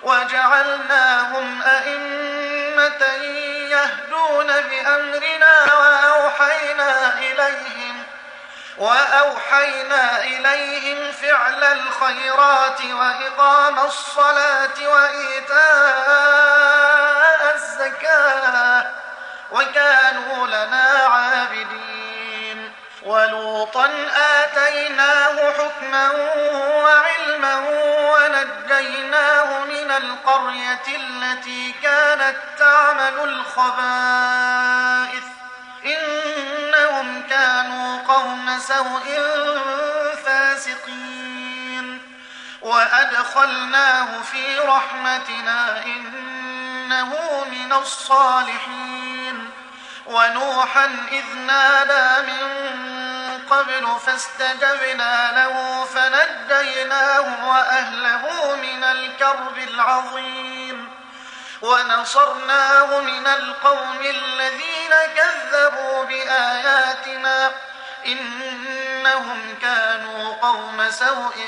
وجعلناهم أئمة يهدون بأمرنا وأوحينا إليهم فعل الخيرات وإقام الصلاة وإيتاء الزكاة وكانوا لنا عابدين. ولوطا آتيناه حكما وعلما ونجيناه من القرية التي كانت تعمل الخبائث إنهم كانوا قوم سوء فاسقين. وأدخلناه في رحمتنا إنه من الصالحين. ونوحا إذ نادى من قبل فاستجبنا له فنجيناه وأهله من الكرب العظيم. ونصرناه من القوم الذين كذبوا بآياتنا إنهم كانوا قوم سوء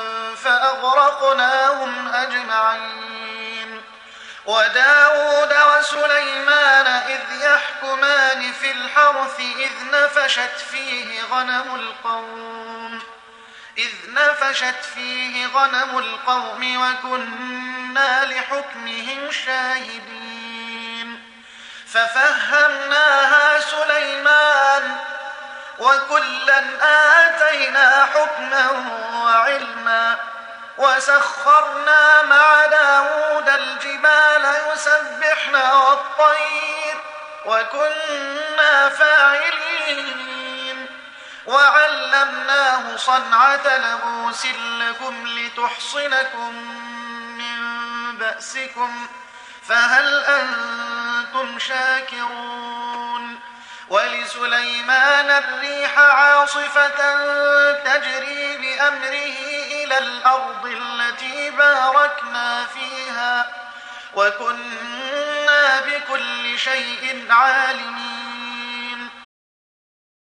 فأغرقناهم أجمعين. وداود وسليمان إذ يحكمان في الحرث إذ نفشت فيه غنم القوم وكنا لحكمهم شاهدين. ففهمناها سليمان وكلا آتينا حكما وعلما. وسخرنا مع داود الجبال يسبحن والطير وكنا فاعلين. وعلمناه صنعة لبوس لكم لتحصنكم من بأسكم فهل أنتم شاكرون. ولسليمان الريح عاصفة تجري بأمره إلى الأرض التي باركنا فيها وكنا بكل شيء عالمين.